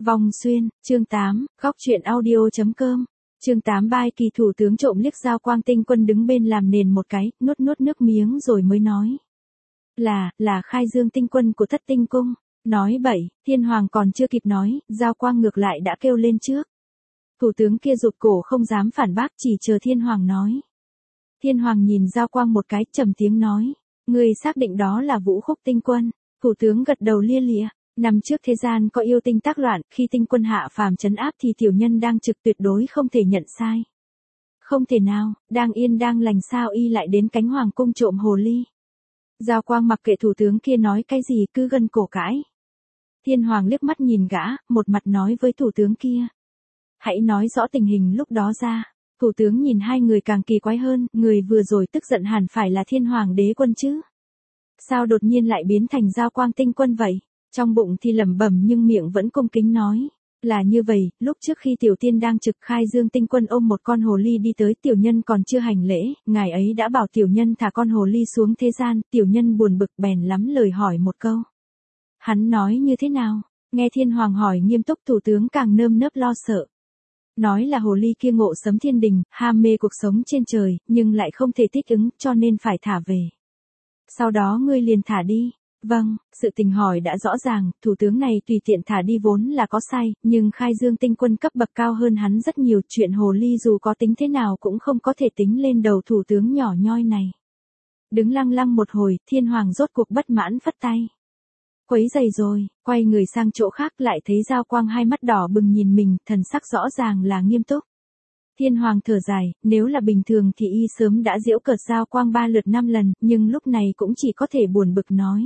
Vong Xuyên, chương 8, góc truyện audio.com. Chương 8 Bai Kỳ thủ tướng trộm liếc Giao Quang Tinh Quân đứng bên làm nền một cái, nuốt nước miếng rồi mới nói. Là Khai Dương Tinh Quân của Thất Tinh Cung. Nói bậy, Thiên Hoàng còn chưa kịp nói, Giao Quang ngược lại đã kêu lên trước. Thủ tướng kia rụt cổ không dám phản bác, chỉ chờ Thiên Hoàng nói. Thiên Hoàng nhìn Giao Quang một cái, trầm tiếng nói. Người xác định đó là Vũ Khúc Tinh Quân. Thủ tướng gật đầu lia lịa. Năm trước thế gian có yêu tinh tác loạn, khi tinh quân hạ phàm trấn áp thì tiểu nhân đang trực tuyệt đối không thể nhận sai. Không thể nào, đang yên đang lành sao y lại đến cánh hoàng cung trộm hồ ly. Giao Quang mặc kệ thủ tướng kia nói cái gì cứ gân cổ cãi. Thiên Hoàng liếc mắt nhìn gã, một mặt nói với thủ tướng kia. Hãy nói rõ tình hình lúc đó ra. Thủ tướng nhìn hai người càng kỳ quái hơn, người vừa rồi tức giận hẳn phải là Thiên Hoàng đế quân chứ. Sao đột nhiên lại biến thành Giao Quang Tinh Quân vậy? Trong bụng thì lẩm bẩm nhưng miệng vẫn cung kính nói. Là như vậy, lúc trước khi tiểu tiên đang trực Khai Dương Tinh Quân ôm một con hồ ly đi tới, tiểu nhân còn chưa hành lễ, ngài ấy đã bảo tiểu nhân thả con hồ ly xuống thế gian, tiểu nhân buồn bực bèn lắm lời hỏi một câu. Hắn nói như thế nào? Nghe Thiên Hoàng hỏi nghiêm túc, thủ tướng càng nơm nớp lo sợ. Nói là hồ ly kia ngộ sấm thiên đình, ham mê cuộc sống trên trời, nhưng lại không thể thích ứng, cho nên phải thả về. Sau đó ngươi liền thả đi. Vâng, sự tình hỏi đã rõ ràng, thủ tướng này tùy tiện thả đi vốn là có sai, nhưng Khai Dương Tinh Quân cấp bậc cao hơn hắn rất nhiều, chuyện hồ ly dù có tính thế nào cũng không có thể tính lên đầu thủ tướng nhỏ nhoi này. Đứng lăng lăng một hồi, Thiên Hoàng rốt cuộc bất mãn phất tay. Quấy giày rồi, quay người sang chỗ khác lại thấy Giao Quang hai mắt đỏ bừng nhìn mình, thần sắc rõ ràng là nghiêm túc. Thiên Hoàng thở dài, nếu là bình thường thì y sớm đã giễu cợt Giao Quang 3 lượt 5 lần, nhưng lúc này cũng chỉ có thể buồn bực nói.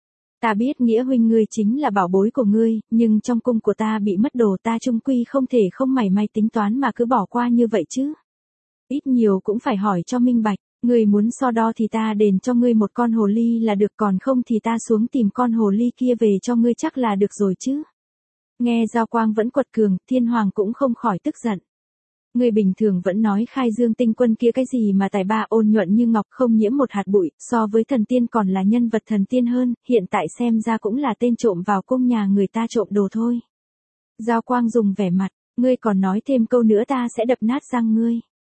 Ta biết Nghĩa huynh ngươi chính là bảo bối của ngươi, nhưng trong cung của ta bị mất đồ, ta chung quy không thể không mảy may tính toán mà cứ bỏ qua như vậy chứ. Ít nhiều cũng phải hỏi cho minh bạch, ngươi muốn so đo thì ta đền cho ngươi một con hồ ly là được, còn không thì ta xuống tìm con hồ ly kia về cho ngươi chắc là được rồi chứ. Nghe Giao Quang vẫn quật cường, Thiên Hoàng cũng không khỏi tức giận. Người bình thường vẫn nói Khai Dương Tinh Quân kia cái gì mà tài ba ôn nhuận như ngọc không nhiễm một hạt bụi, so với thần tiên còn là nhân vật thần tiên hơn, hiện tại xem ra cũng là tên trộm vào cung nhà người ta trộm đồ thôi. Giao Quang dùng vẻ mặt, ngươi còn nói thêm câu nữa ta sẽ đập nát răng ngươi.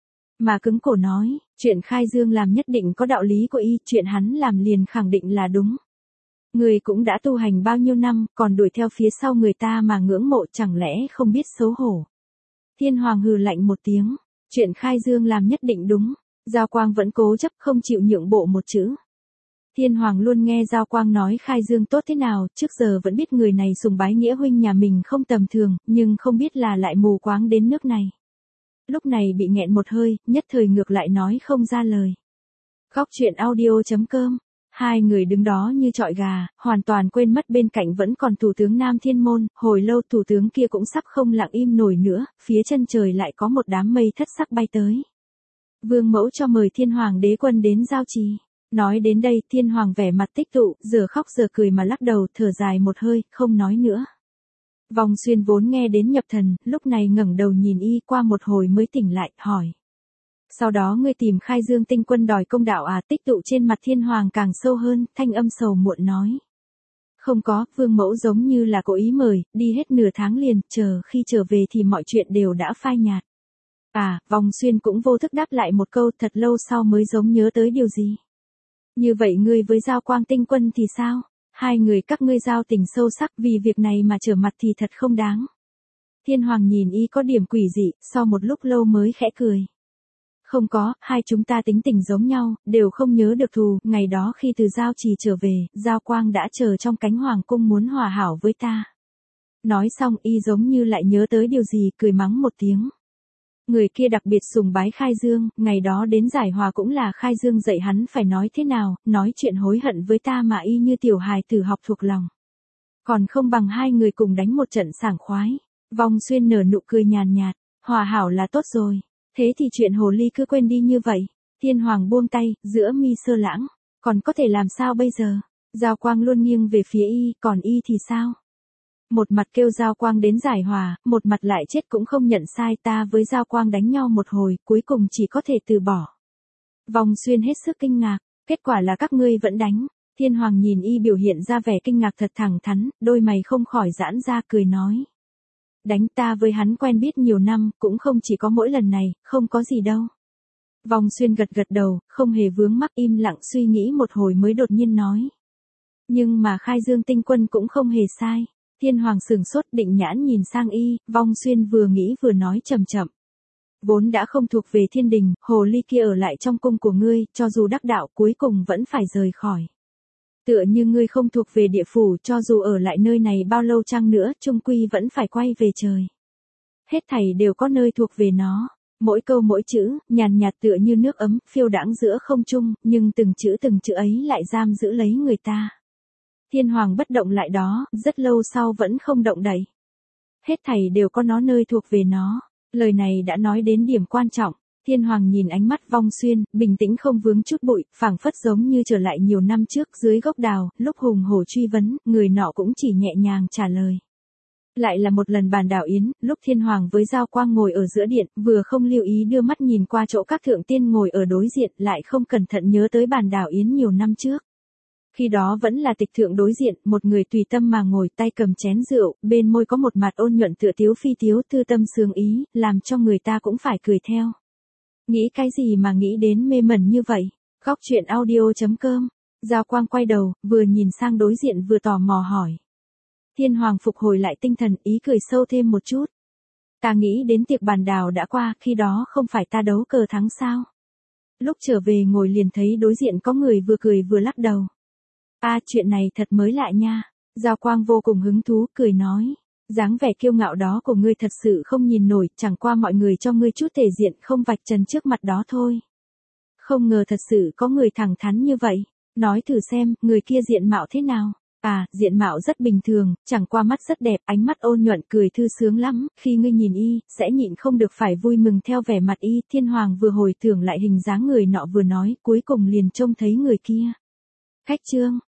Mà cứng cổ nói, chuyện Khai Dương làm nhất định có đạo lý của y, chuyện hắn làm liền khẳng định là đúng. Người cũng đã tu hành bao nhiêu năm, còn đuổi theo phía sau người ta mà ngưỡng mộ, chẳng lẽ không biết xấu hổ. Thiên Hoàng hừ lạnh một tiếng, chuyện Khai Dương làm nhất định đúng, Giao Quang vẫn cố chấp không chịu nhượng bộ một chữ. Thiên Hoàng luôn nghe Giao Quang nói Khai Dương tốt thế nào, trước giờ vẫn biết người này sùng bái Nghĩa huynh nhà mình không tầm thường, nhưng không biết là lại mù quáng đến nước này. Lúc này bị nghẹn một hơi, nhất thời ngược lại nói không ra lời. Góc truyện audio.com. Hai người đứng đó như trọi gà, hoàn toàn quên mất bên cạnh vẫn còn thủ tướng Nam Thiên Môn, hồi lâu thủ tướng kia cũng sắp không lặng im nổi nữa, phía chân trời lại có một đám mây thất sắc bay tới. Vương mẫu cho mời Thiên Hoàng đế quân đến giao trì. Nói đến đây, Thiên Hoàng vẻ mặt tích tụ, giờ khóc giờ cười mà lắc đầu, thở dài một hơi, không nói nữa. Vong Xuyên vốn nghe đến nhập thần, lúc này ngẩng đầu nhìn y, qua một hồi mới tỉnh lại, hỏi. Sau đó ngươi tìm Khai Dương Tinh Quân đòi công đạo à? Tích tụ trên mặt Thiên Hoàng càng sâu hơn, thanh âm sầu muộn nói. Không có, vương mẫu giống như là cố ý mời, đi hết nửa tháng liền, khi trở về thì mọi chuyện đều đã phai nhạt. À, Vong Xuyên cũng vô thức đáp lại một câu, thật lâu sau mới giống nhớ tới điều gì. Như vậy ngươi với Giao Quang Tinh Quân thì sao? Hai người các ngươi giao tình sâu sắc, vì việc này mà trở mặt thì thật không đáng. Thiên Hoàng nhìn y có điểm quỷ dị, sau một lúc lâu mới khẽ cười. Không có, hai chúng ta tính tình giống nhau, đều không nhớ được thù, ngày đó khi từ Giao Trì trở về, Giao Quang đã chờ trong cánh hoàng cung muốn hòa hảo với ta. Nói xong y giống như lại nhớ tới điều gì, cười mắng một tiếng. Người kia đặc biệt sùng bái Khai Dương, ngày đó đến giải hòa cũng là Khai Dương dạy hắn phải nói thế nào, nói chuyện hối hận với ta mà y như tiểu hài tử học thuộc lòng. Còn không bằng hai người cùng đánh một trận sảng khoái. Vong Xuyên nở nụ cười nhàn nhạt, hòa hảo là tốt rồi. Thế thì chuyện hồ ly cứ quên đi như vậy. Thiên Hoàng buông tay, giữa mi sơ lãng. Còn có thể làm sao bây giờ? Giao Quang luôn nghiêng về phía y, còn y thì sao? Một mặt kêu Giao Quang đến giải hòa, một mặt lại chết cũng không nhận sai, ta với Giao Quang đánh nhau một hồi, cuối cùng chỉ có thể từ bỏ. Vong Xuyên hết sức kinh ngạc, kết quả là các ngươi vẫn đánh. Thiên Hoàng nhìn y biểu hiện ra vẻ kinh ngạc thật thẳng thắn, đôi mày không khỏi giãn ra cười nói. Đánh ta với hắn quen biết nhiều năm, cũng không chỉ có mỗi lần này, không có gì đâu. Vong Xuyên gật gật đầu, không hề vướng mắc im lặng suy nghĩ một hồi mới đột nhiên nói. Nhưng mà Khai Dương tinh quân cũng không hề sai. Thiên Hoàng sửng sốt định nhãn nhìn sang y, Vong Xuyên vừa nghĩ vừa nói chậm chậm. Vốn đã không thuộc về thiên đình, hồ ly kia ở lại trong cung của ngươi, cho dù đắc đạo cuối cùng vẫn phải rời khỏi. Tựa như ngươi không thuộc về địa phủ, cho dù ở lại nơi này bao lâu chăng nữa, chung quy vẫn phải quay về trời. Hết thảy đều có nơi thuộc về nó. Mỗi câu mỗi chữ, nhàn nhạt tựa như nước ấm, phiêu đãng giữa không trung, nhưng từng chữ ấy lại giam giữ lấy người ta. Thiên Hoàng bất động lại đó, rất lâu sau vẫn không động đậy. Hết thảy đều có nó nơi thuộc về nó. Lời này đã nói đến điểm quan trọng. Thiên Hoàng nhìn ánh mắt Vong Xuyên, bình tĩnh không vướng chút bụi, phảng phất giống như trở lại nhiều năm trước dưới gốc đào, lúc hùng hổ truy vấn, người nọ cũng chỉ nhẹ nhàng trả lời. Lại là một lần bàn đảo yến, lúc Thiên Hoàng với Giao Quang ngồi ở giữa điện, vừa không lưu ý đưa mắt nhìn qua chỗ các thượng tiên ngồi ở đối diện, lại không cẩn thận nhớ tới bàn đảo yến nhiều năm trước. Khi đó vẫn là tịch thượng đối diện, một người tùy tâm mà ngồi tay cầm chén rượu, bên môi có một mặt ôn nhuận tựa tiếu phi tiếu thư tâm sướng ý, làm cho người ta cũng phải cười theo. Nghĩ cái gì mà nghĩ đến mê mẩn như vậy? Góc truyện audio.com. Giao Quang quay đầu, vừa nhìn sang đối diện vừa tò mò hỏi. Thiên Hoàng phục hồi lại tinh thần, ý cười sâu thêm một chút. Ta nghĩ đến tiệc bàn đào đã qua, khi đó không phải ta đấu cờ thắng sao? Lúc trở về ngồi liền thấy đối diện có người vừa cười vừa lắc đầu. Chuyện này thật mới lạ nha. Giao Quang vô cùng hứng thú, cười nói. Dáng vẻ kiêu ngạo đó của ngươi thật sự không nhìn nổi, chẳng qua mọi người cho ngươi chút thể diện không vạch trần trước mặt đó thôi. Không ngờ thật sự có người thẳng thắn như vậy. Nói thử xem, người kia diện mạo thế nào? Diện mạo rất bình thường, chẳng qua mắt rất đẹp, ánh mắt ôn nhuận cười thư sướng lắm, khi ngươi nhìn y, sẽ nhịn không được phải vui mừng theo vẻ mặt y. Thiên Hoàng vừa hồi tưởng lại hình dáng người nọ vừa nói, cuối cùng liền trông thấy người kia. Khách trương,